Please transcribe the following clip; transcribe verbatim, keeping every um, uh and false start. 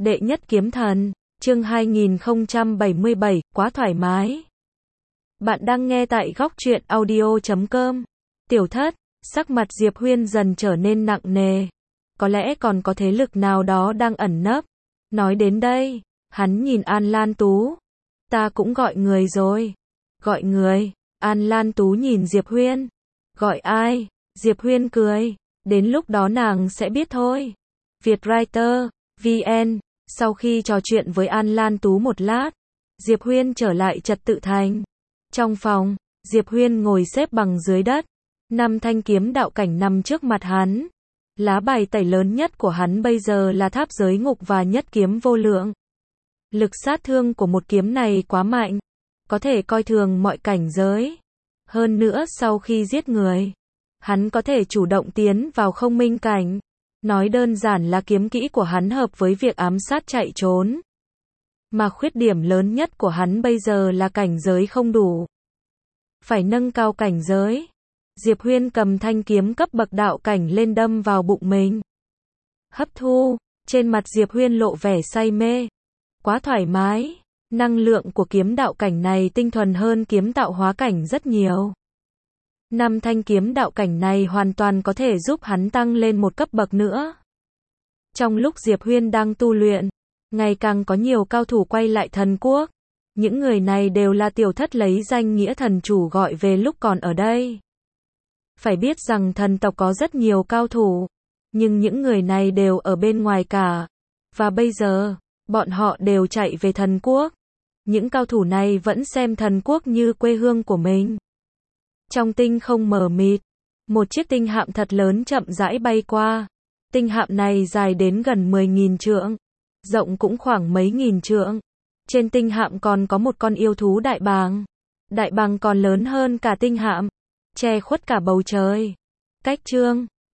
Đệ nhất kiếm thần, chương hai nghìn không trăm bảy mươi bảy, quá thoải mái. Bạn đang nghe tại góc truyện audio chấm com. Tiểu thất, sắc mặt Diệp Huyên dần trở nên nặng nề. Có lẽ còn có thế lực nào đó đang ẩn nấp. Nói đến đây, hắn nhìn An Lan Tú. Ta cũng gọi người rồi. Gọi người, An Lan Tú nhìn Diệp Huyên. Gọi ai? Diệp Huyên cười. Đến lúc đó nàng sẽ biết thôi. Vietwriter, vê en. Sau khi trò chuyện với An Lan Tú một lát, Diệp Huyên trở lại trật tự thành. Trong phòng, Diệp Huyên ngồi xếp bằng dưới đất. Năm thanh kiếm đạo cảnh nằm trước mặt hắn. Lá bài tẩy lớn nhất của hắn bây giờ là tháp giới ngục và nhất kiếm vô lượng. Lực sát thương của một kiếm này quá mạnh, có thể coi thường mọi cảnh giới. Hơn nữa sau khi giết người, hắn có thể chủ động tiến vào không minh cảnh. Nói đơn giản là kiếm kỹ của hắn hợp với việc ám sát chạy trốn. Mà khuyết điểm lớn nhất của hắn bây giờ là cảnh giới không đủ. Phải nâng cao cảnh giới. Diệp Huyên cầm thanh kiếm cấp bậc đạo cảnh lên đâm vào bụng mình. Hấp thu, trên mặt Diệp Huyên lộ vẻ say mê. Quá thoải mái, năng lượng của kiếm đạo cảnh này tinh thuần hơn kiếm tạo hóa cảnh rất nhiều. Năm thanh kiếm đạo cảnh này hoàn toàn có thể giúp hắn tăng lên một cấp bậc nữa. Trong lúc Diệp Huyên đang tu luyện, ngày càng có nhiều cao thủ quay lại thần quốc. Những người này đều là tiểu thất lấy danh nghĩa thần chủ gọi về lúc còn ở đây. Phải biết rằng thần tộc có rất nhiều cao thủ, nhưng những người này đều ở bên ngoài cả. Và bây giờ, bọn họ đều chạy về thần quốc. Những cao thủ này vẫn xem thần quốc như quê hương của mình. Trong tinh không mờ mịt, một chiếc tinh hạm thật lớn chậm rãi bay qua. Tinh hạm này dài đến gần mười nghìn trượng, rộng cũng khoảng mấy nghìn trượng. Trên tinh hạm còn có một con yêu thú đại bàng. Đại bàng còn lớn hơn cả tinh hạm, che khuất cả bầu trời. Cách chương